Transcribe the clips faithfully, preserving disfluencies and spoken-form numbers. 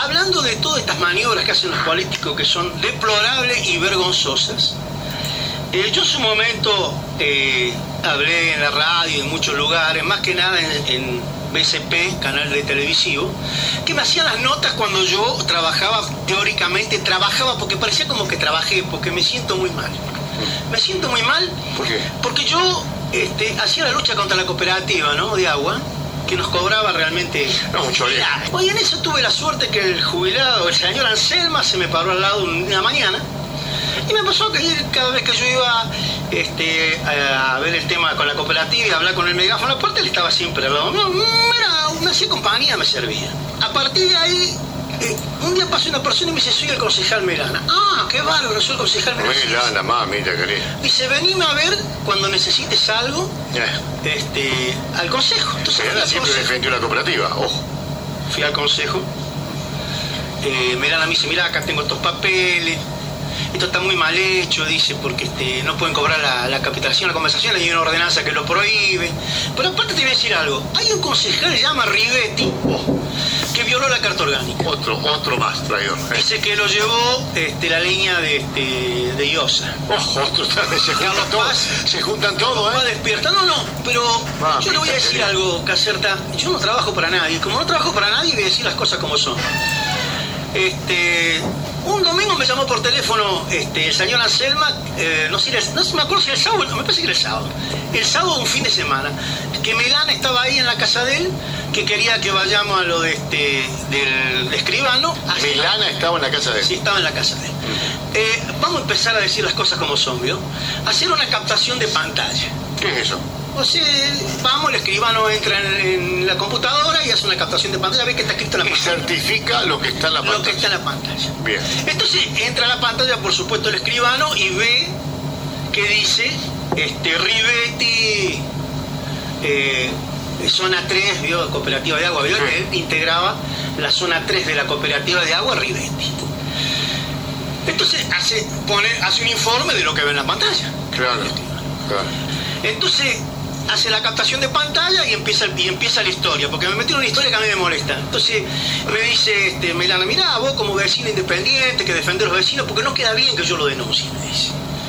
hablando de todas estas maniobras que hacen los políticos que son deplorables y vergonzosas, eh, yo en su momento eh, hablé en la radio, en muchos lugares, más que nada en, en B C P, canal de televisivo, que me hacían las notas cuando yo trabajaba, teóricamente trabajaba, porque parecía como que trabajé, porque me siento muy mal. Me siento muy mal. ¿Por qué? Porque yo este, hacía la lucha contra la cooperativa, ¿no?, de agua, que nos cobraba realmente... No, mucho bien. Hoy en eso tuve la suerte que el jubilado, el señor Anselma, se me paró al lado una mañana y me pasó que cada vez que yo iba este, a ver el tema con la cooperativa y a hablar con el megáfono, aparte él estaba siempre al lado. No, era, me hacía compañía, me servía. A partir de ahí, eh, un día pasó una persona y me dice, soy el concejal Melana. Ah, qué bárbaro, soy el concejal Melana. Melana, mamita querida. Dice, venime a ver cuando necesites algo Yeah. este, al consejo. Entonces, Melana siempre consejo. defendió la cooperativa, ojo. Fui al consejo. Eh, Melana me dice, mira, acá tengo estos papeles. Esto está muy mal hecho, dice, porque este, no pueden cobrar la, la capitalización, la compensación, hay una ordenanza que lo prohíbe. Pero aparte te voy a decir algo. Hay un concejal que se llama Rivetti, que violó la carta orgánica. Otro, otro más traidor. ¿eh? Dice que lo llevó este, la línea de, este, de Iosa. Ojo, otro también. Se juntan Carlos todos. Paz. Se juntan todos, Va ¿eh? despierta. No, no, pero Ah, yo le voy a decir querida. algo, Caserta. Yo no trabajo para nadie. Como no trabajo para nadie, voy a decir las cosas como son. Este, un domingo me llamó por teléfono este, el señor Anselma, eh, no sé, no me acuerdo si era el sábado, no, me parece que era el sábado. El sábado, un fin de semana, que Melana estaba ahí en la casa de él, que quería que vayamos a lo de este, del escribano. Melana estaba en la casa de él. Sí, estaba en la casa de él. Eh, vamos a empezar a decir las cosas como son, ¿vio? Hacer una captación de pantalla. ¿Qué es eso? O sea, vamos, el escribano entra en, en la computadora y hace una captación de pantalla, ve que está escrito en la Y pantalla. certifica lo que está en la Lo que pantalla. está en la pantalla. Bien. Entonces entra a la pantalla, por supuesto, el escribano y ve que dice este, Rivetti, eh, zona tres, ¿vio? Cooperativa de agua, ¿vio? Sí. Que él integraba la zona tres de la cooperativa de agua Rivetti. Entonces hace, pone, hace un informe de lo que ve en la pantalla. Claro, claro. Entonces hace la captación de pantalla y empieza, y empieza la historia, porque me metieron una historia que a mí me molesta. Entonces me dice este, Melana, mirá, vos como vecino independiente, que defender a los vecinos, porque no queda bien que yo lo denuncie, me dice.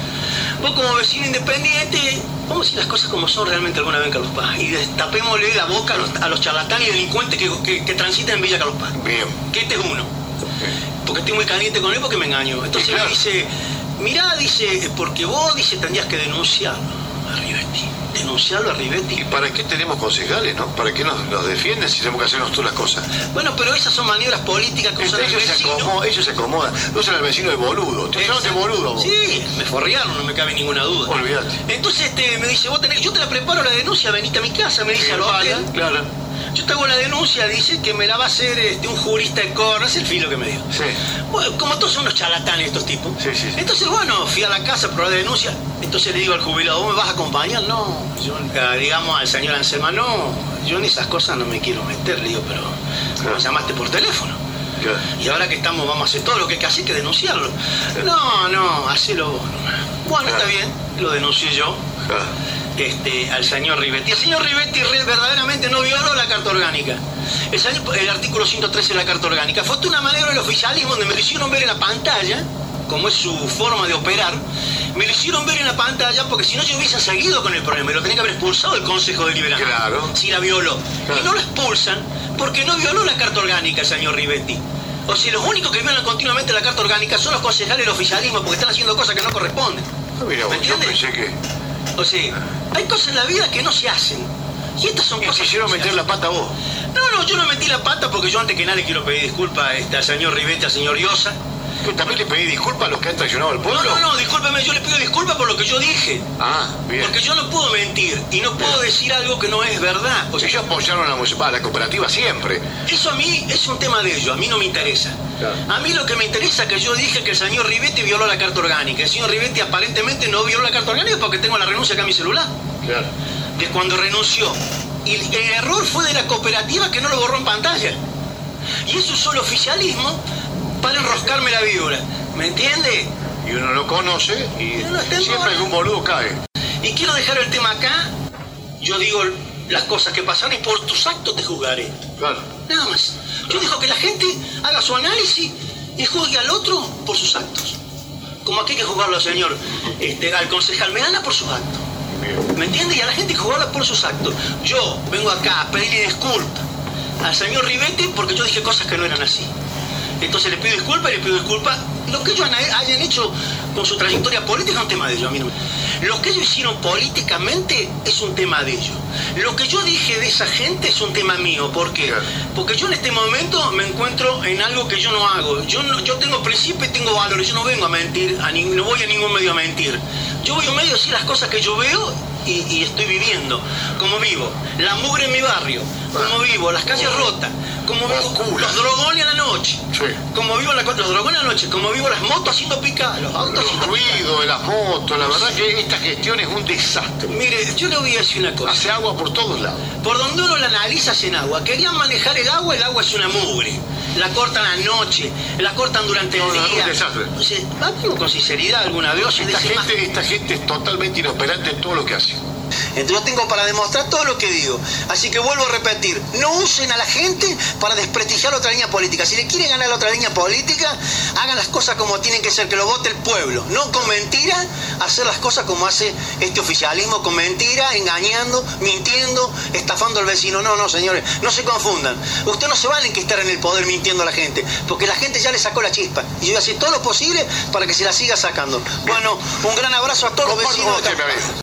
Vos como vecino independiente, vamos a decir las cosas como son realmente alguna vez en Carlos Paz, y destapémosle la boca a los, a los charlatanes y delincuentes que, que, que transitan en Villa Carlos Paz. Bien. Que este es uno. Porque estoy muy caliente con él porque me engañó. Entonces Sí, claro. me dice, mirá, dice, porque vos, dice, tendrías que denunciarlo a Rivetti. Denunciarlo a Rivetti. ¿Y para qué tenemos concejales, no? ¿Para qué nos, nos defienden si tenemos que hacernos todas las cosas? Bueno, pero esas son maniobras políticas que usan Ellos el se, vecino. acomodan, ellos se acomodan. No usan al vecino de boludo. Te usaron de boludo vos. Sí, me forrearon, no me cabe ninguna duda. Olvídate. Entonces este, me dice, vos tenés, yo te la preparo la denuncia, venite a mi casa, me dice al hotel. Claro. Yo te hago la denuncia, dice que me la va a hacer este, un jurista de corno, es el filo que me dio. Sí. Bueno, como todos son unos charlatanes estos tipos. Sí, sí, sí. Entonces, bueno, fui a la casa a probar la denuncia. Entonces le digo al jubilado, ¿vos me vas a acompañar? No, yo, eh, digamos al señor Anselma, no, yo en esas cosas no me quiero meter, le digo, pero Claro. me llamaste por teléfono. Claro. Y ahora que estamos, vamos a hacer todo lo que hay que hacer, hay que denunciarlo. No, no, hacelo vos nomás. Bueno, Claro. está bien, lo denuncié yo. Claro. Este, al señor Rivetti. El señor Rivetti re- verdaderamente no violó la Carta Orgánica. El, señor- el artículo ciento trece de la Carta Orgánica. Fue una manera del oficialismo donde me lo hicieron ver en la pantalla, como es su forma de operar. Me lo hicieron ver en la pantalla porque si no yo hubiese seguido con el problema y lo tenía que haber expulsado el Consejo Deliberante. Claro. Si la violó. Claro. Y no lo expulsan porque no violó la Carta Orgánica el señor Rivetti. O sea, los únicos que violan continuamente la Carta Orgánica son los concejales del oficialismo porque están haciendo cosas que no corresponden. Ah, mira, ¿Me vos, yo entiendes? pensé que... O sea, hay cosas en la vida que no se hacen. Y estas son Y cosas quisieron que no se meter la hacen. pata vos. No, no, yo no metí la pata porque yo antes que nada le quiero pedir disculpas este, al señor Rivetti, al señor Iosa. ¿Tú también le pedí disculpas a los que han traicionado al No, pueblo? no, no, discúlpeme, yo le pido disculpas por lo que yo dije. Ah, bien. Porque yo no puedo mentir y no puedo decir algo que no es verdad. O Porque sea, ellos apoyaron a la, municipal- a la cooperativa siempre. eso a mí es un tema de ellos, a mí no me interesa. Claro. A mí lo que me interesa es que yo dije que el señor Rivetti violó la Carta Orgánica. El señor Rivetti aparentemente no violó la Carta Orgánica porque tengo la renuncia acá en mi celular. Claro. De cuando renunció. Y el error fue de la cooperativa que no lo borró en pantalla. Y eso usó el oficialismo para enroscarme la víbora. ¿Me entiende? Y uno lo conoce y Yo no tengo- siempre algún boludo cae. Y quiero dejar el tema acá. Yo digo las cosas que pasaron y por tus actos te juzgaré. Claro. Nada más. Yo dejo que la gente haga su análisis y juzgue al otro por sus actos. Como aquí hay que juzgarlo al señor, este, al concejal Medana por sus actos. ¿Me entiende? Y a la gente hay que juzgarla por sus actos. Yo vengo acá a pedirle disculpas al señor Rivetti porque yo dije cosas que no eran así. Entonces le pido disculpas y le pido disculpas. Lo que ellos hayan hecho con su trayectoria política es un tema de ellos. A mí no. Lo que ellos hicieron políticamente es un tema de ellos. Lo que yo dije de esa gente es un tema mío. ¿Por qué? Porque yo en este momento me encuentro en algo que yo no hago. Yo, no, yo tengo principios y tengo valores. Yo no vengo a mentir, a ni, no voy a ningún medio a mentir. Yo voy a un medio a decir las cosas que yo veo y, y estoy viviendo. Como vivo la mugre en mi barrio, como vivo las calles rotas, como vivo los drogones a la noche, sí. como vivo la, los drogones a la noche, como vivo las motos haciendo pica, los autos los haciendo ruidos de las motos. La verdad que esta gestión es un desastre. Mire, yo le voy a decir una cosa. Hace agua por todos lados. Por donde uno la analiza hacen agua. Querían manejar el agua, el agua es una mugre. La cortan a la noche, la cortan durante no, el no, día. Un desastre. O sea, vamos con sinceridad alguna vez. Esta gente, esta gente es totalmente inoperante en todo lo que hace. Entonces yo tengo para demostrar todo lo que digo. Así que vuelvo a repetir, no usen a la gente para desprestigiar otra línea política. Si le quieren ganar la otra línea política, hagan las cosas como tienen que ser, que lo vote el pueblo. No con mentiras, hacer las cosas como hace este oficialismo, con mentiras, engañando, mintiendo, estafando al vecino. No, no, señores, no se confundan. Ustedes no se van a enquistar en el poder mintiendo a la gente, porque la gente ya le sacó la chispa. Y yo voy a hacer todo lo posible para que se la siga sacando. Bueno, un gran abrazo a todos los vecinos.